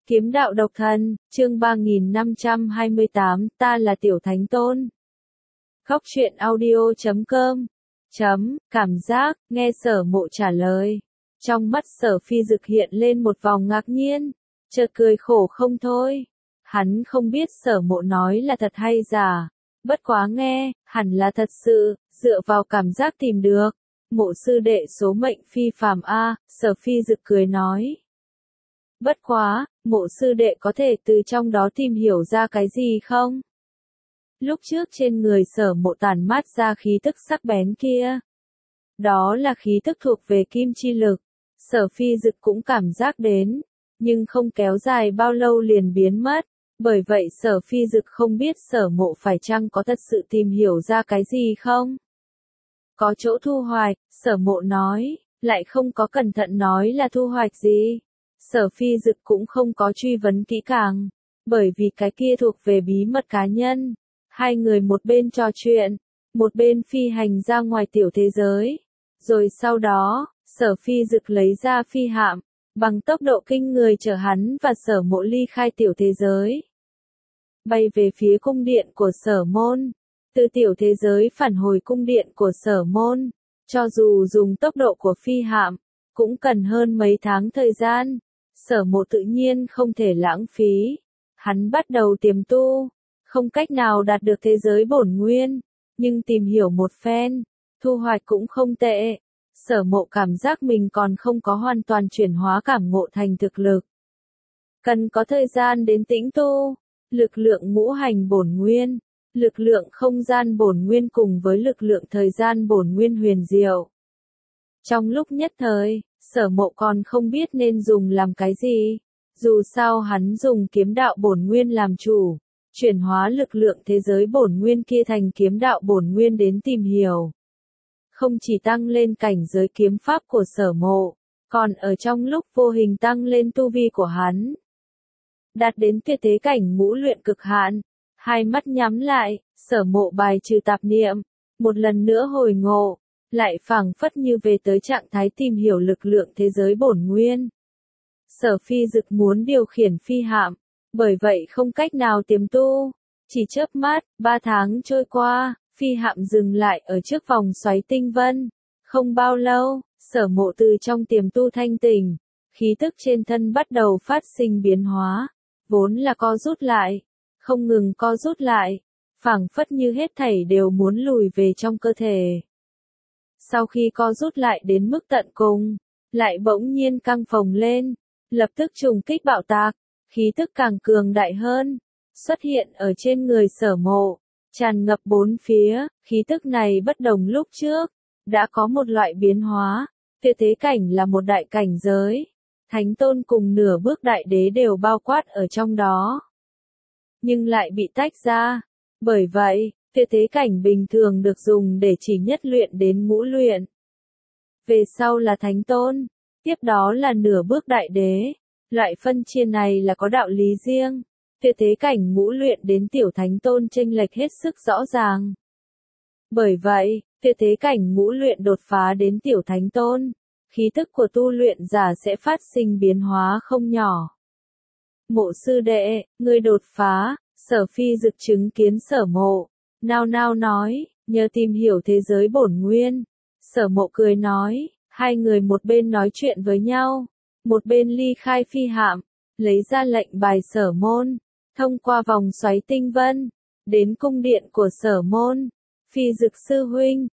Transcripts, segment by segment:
Kiếm đạo độc thân, chương 3528, ta là Tiểu Thánh Tôn. Khóc chuyện audio.com. Cảm giác, nghe Sở Mộ trả lời. Trong mắt Sở Phi Dực hiện lên một vòng ngạc nhiên, chợt cười khổ không thôi. Hắn không biết Sở Mộ nói là thật hay giả, bất quá nghe, hẳn là thật sự, dựa vào cảm giác tìm được. Mộ sư đệ số mệnh phi phàm a, Sở Phi Dực cười nói. Bất quá, mộ sư đệ có thể từ trong đó tìm hiểu ra cái gì không? Lúc trước trên người Sở Mộ tản mát ra khí tức sắc bén kia. Đó là khí tức thuộc về kim chi lực. Sở Phi Dực cũng cảm giác đến, nhưng không kéo dài bao lâu liền biến mất. Bởi vậy Sở Phi Dực không biết Sở Mộ phải chăng có thật sự tìm hiểu ra cái gì không? Có chỗ thu hoạch, Sở Mộ nói, lại không có cẩn thận nói là thu hoạch gì. Sở Phi Dực cũng không có truy vấn kỹ càng, bởi vì cái kia thuộc về bí mật cá nhân. Hai người một bên trò chuyện, một bên phi hành ra ngoài tiểu thế giới. Rồi sau đó, Sở Phi Dực lấy ra phi hạm, bằng tốc độ kinh người chở hắn và Sở Mộ ly khai tiểu thế giới. Bay về phía cung điện của Sở Môn, từ tiểu thế giới phản hồi cung điện của Sở Môn, cho dù dùng tốc độ của phi hạm, cũng cần hơn mấy tháng thời gian. Sở Mộ tự nhiên không thể lãng phí. Hắn bắt đầu tiềm tu, không cách nào đạt được thế giới bổn nguyên, nhưng tìm hiểu một phen, thu hoạch cũng không tệ. Sở Mộ cảm giác mình còn không có hoàn toàn chuyển hóa cảm ngộ thành thực lực. Cần có thời gian đến tĩnh tu, lực lượng ngũ hành bổn nguyên, lực lượng không gian bổn nguyên cùng với lực lượng thời gian bổn nguyên huyền diệu. Trong lúc nhất thời, Sở Mộ còn không biết nên dùng làm cái gì, dù sao hắn dùng kiếm đạo bổn nguyên làm chủ, chuyển hóa lực lượng thế giới bổn nguyên kia thành kiếm đạo bổn nguyên đến tìm hiểu. Không chỉ tăng lên cảnh giới kiếm pháp của Sở Mộ, còn ở trong lúc vô hình tăng lên tu vi của hắn. Đạt đến tuyệt thế cảnh ngũ luyện cực hạn, hai mắt nhắm lại, Sở Mộ bài trừ tạp niệm, một lần nữa hồi ngộ. Lại phảng phất như về tới trạng thái tìm hiểu lực lượng thế giới bổn nguyên. Sở Phi Dực muốn điều khiển phi hạm, bởi vậy không cách nào tiềm tu. Chỉ chớp mắt, 3 tháng trôi qua, phi hạm dừng lại ở trước vòng xoáy tinh vân. Không bao lâu, Sở Mộ từ trong tiềm tu thanh tỉnh, khí tức trên thân bắt đầu phát sinh biến hóa, vốn là co rút lại, không ngừng co rút lại, phảng phất như hết thảy đều muốn lùi về trong cơ thể. Sau khi co rút lại đến mức tận cùng, lại bỗng nhiên căng phồng lên, lập tức trùng kích bạo tạc, khí tức càng cường đại hơn, xuất hiện ở trên người Sở Mộ, tràn ngập bốn phía, khí tức này bất đồng lúc trước, đã có một loại biến hóa, tuyệt thế cảnh là một đại cảnh giới, Thánh Tôn cùng nửa bước đại đế đều bao quát ở trong đó, nhưng lại bị tách ra, bởi vậy, tuyệt thế cảnh bình thường được dùng để chỉ nhất luyện đến ngũ luyện. Về sau là Thánh Tôn, tiếp đó là nửa bước đại đế. Loại phân chia này là có đạo lý riêng. Tuyệt thế cảnh ngũ luyện đến tiểu Thánh Tôn chênh lệch hết sức rõ ràng. Bởi vậy, tuyệt thế cảnh ngũ luyện đột phá đến tiểu Thánh Tôn, khí tức của tu luyện giả sẽ phát sinh biến hóa không nhỏ. Mộ sư đệ, ngươi đột phá, Sở Phi Dực chứng kiến Sở Mộ. Nao nao nói, nhờ tìm hiểu thế giới bổn nguyên. Sở Mộ cười nói, hai người một bên nói chuyện với nhau, một bên ly khai phi hạm, lấy ra lệnh bài Sở Môn, thông qua vòng xoáy tinh vân, đến cung điện của Sở Môn. Phi Dực sư huynh,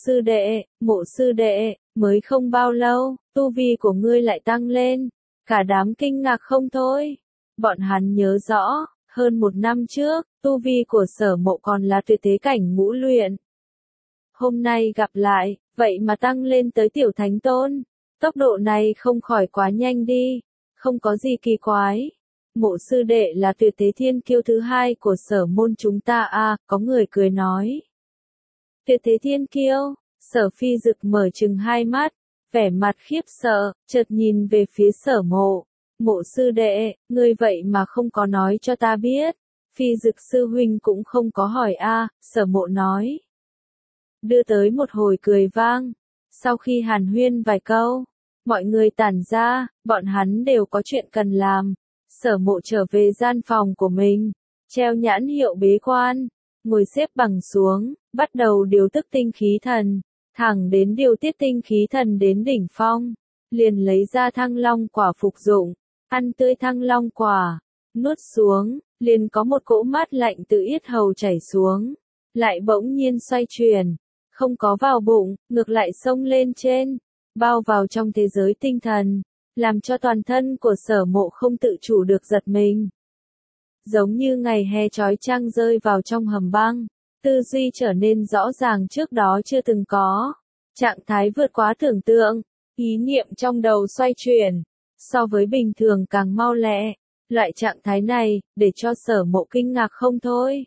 mộ sư đệ, mới không bao lâu, tu vi của ngươi lại tăng lên, cả đám kinh ngạc không thôi. Bọn hắn nhớ rõ, hơn 1 năm trước, tu vi của Sở Mộ còn là tuyệt thế cảnh ngũ luyện. Hôm nay gặp lại, vậy mà tăng lên tới tiểu Thánh Tôn. Tốc độ này không khỏi quá nhanh đi, không có gì kỳ quái. Mộ sư đệ là tuyệt thế thiên kiêu thứ hai của Sở Môn chúng ta a, có người cười nói. Tuyệt thế thiên kiêu, Sở Phi Dực mở trừng hai mắt, vẻ mặt khiếp sợ, chợt nhìn về phía Sở Mộ. Mộ sư đệ, ngươi vậy mà không có nói cho ta biết. Phi Dực sư huynh cũng không có hỏi a, Sở Mộ nói. Đưa tới một hồi cười vang. Sau khi hàn huyên vài câu, mọi người tản ra, bọn hắn đều có chuyện cần làm. Sở Mộ trở về gian phòng của mình, treo nhãn hiệu bế quan, ngồi xếp bằng xuống, bắt đầu điều tức tinh khí thần, thẳng đến điều tiết tinh khí thần đến đỉnh phong, liền lấy ra Thăng Long quả phục dụng, ăn tươi Thăng Long quả, nuốt xuống, liền có một cỗ mát lạnh từ yết hầu chảy xuống, lại bỗng nhiên xoay chuyển, không có vào bụng, ngược lại xông lên trên, bao vào trong thế giới tinh thần, làm cho toàn thân của Sở Mộ không tự chủ được giật mình. Giống như ngày hè chói chang rơi vào trong hầm băng, tư duy trở nên rõ ràng trước đó chưa từng có. Trạng thái vượt quá tưởng tượng, ý niệm trong đầu xoay chuyển, so với bình thường càng mau lẹ. Loại trạng thái này, để cho Sở Mộ kinh ngạc không thôi.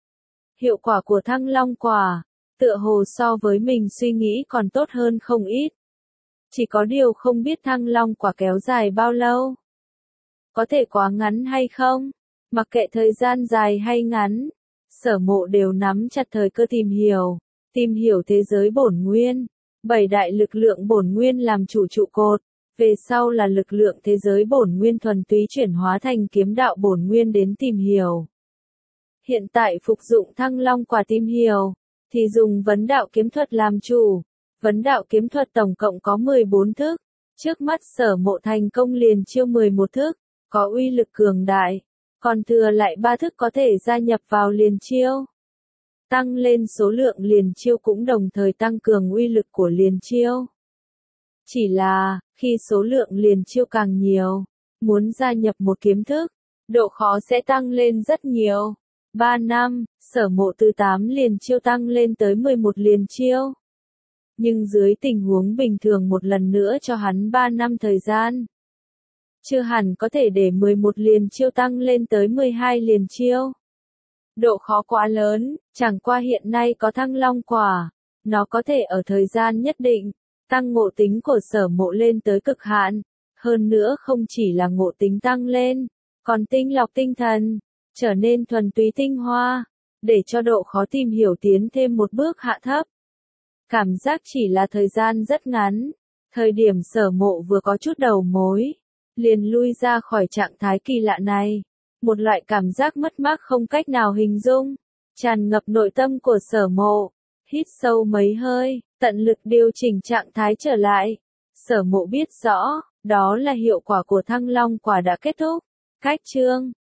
Hiệu quả của Thăng Long quả, tựa hồ so với mình suy nghĩ còn tốt hơn không ít. Chỉ có điều không biết Thăng Long quả kéo dài bao lâu. Có thể quá ngắn hay không? Mặc kệ thời gian dài hay ngắn, Sở Mộ đều nắm chặt thời cơ tìm hiểu thế giới bổn nguyên, 7 đại lực lượng bổn nguyên làm chủ trụ cột, về sau là lực lượng thế giới bổn nguyên thuần túy chuyển hóa thành kiếm đạo bổn nguyên đến tìm hiểu. Hiện tại phục dụng Thăng Long quả tìm hiểu, thì dùng vấn đạo kiếm thuật làm chủ. Vấn đạo kiếm thuật tổng cộng có 14 thức, trước mắt Sở Mộ thành công liền chiêu 11 thức, có uy lực cường đại, còn thừa lại 3 thức có thể gia nhập vào liền chiêu. Tăng lên số lượng liền chiêu cũng đồng thời tăng cường uy lực của liền chiêu. Chỉ là, khi số lượng liền chiêu càng nhiều, muốn gia nhập một kiếm thức, độ khó sẽ tăng lên rất nhiều. 3 năm, Sở Mộ từ 8 liền chiêu tăng lên tới 11 liền chiêu. Nhưng dưới tình huống bình thường một lần nữa cho hắn 3 năm thời gian, chưa hẳn có thể để 11 liền chiêu tăng lên tới 12 liền chiêu. Độ khó quá lớn, chẳng qua hiện nay có Thăng Long quả, nó có thể ở thời gian nhất định, tăng ngộ tính của Sở Mộ lên tới cực hạn. Hơn nữa không chỉ là ngộ tính tăng lên, còn tinh lọc tinh thần, trở nên thuần túy tinh hoa, để cho độ khó tìm hiểu tiến thêm một bước hạ thấp. Cảm giác chỉ là thời gian rất ngắn, thời điểm Sở Mộ vừa có chút đầu mối, liền lui ra khỏi trạng thái kỳ lạ này. Một loại cảm giác mất mát không cách nào hình dung, tràn ngập nội tâm của Sở Mộ. Hít sâu mấy hơi, tận lực điều chỉnh trạng thái trở lại. Sở Mộ biết rõ, đó là hiệu quả của Thăng Long quả đã kết thúc. Cách chương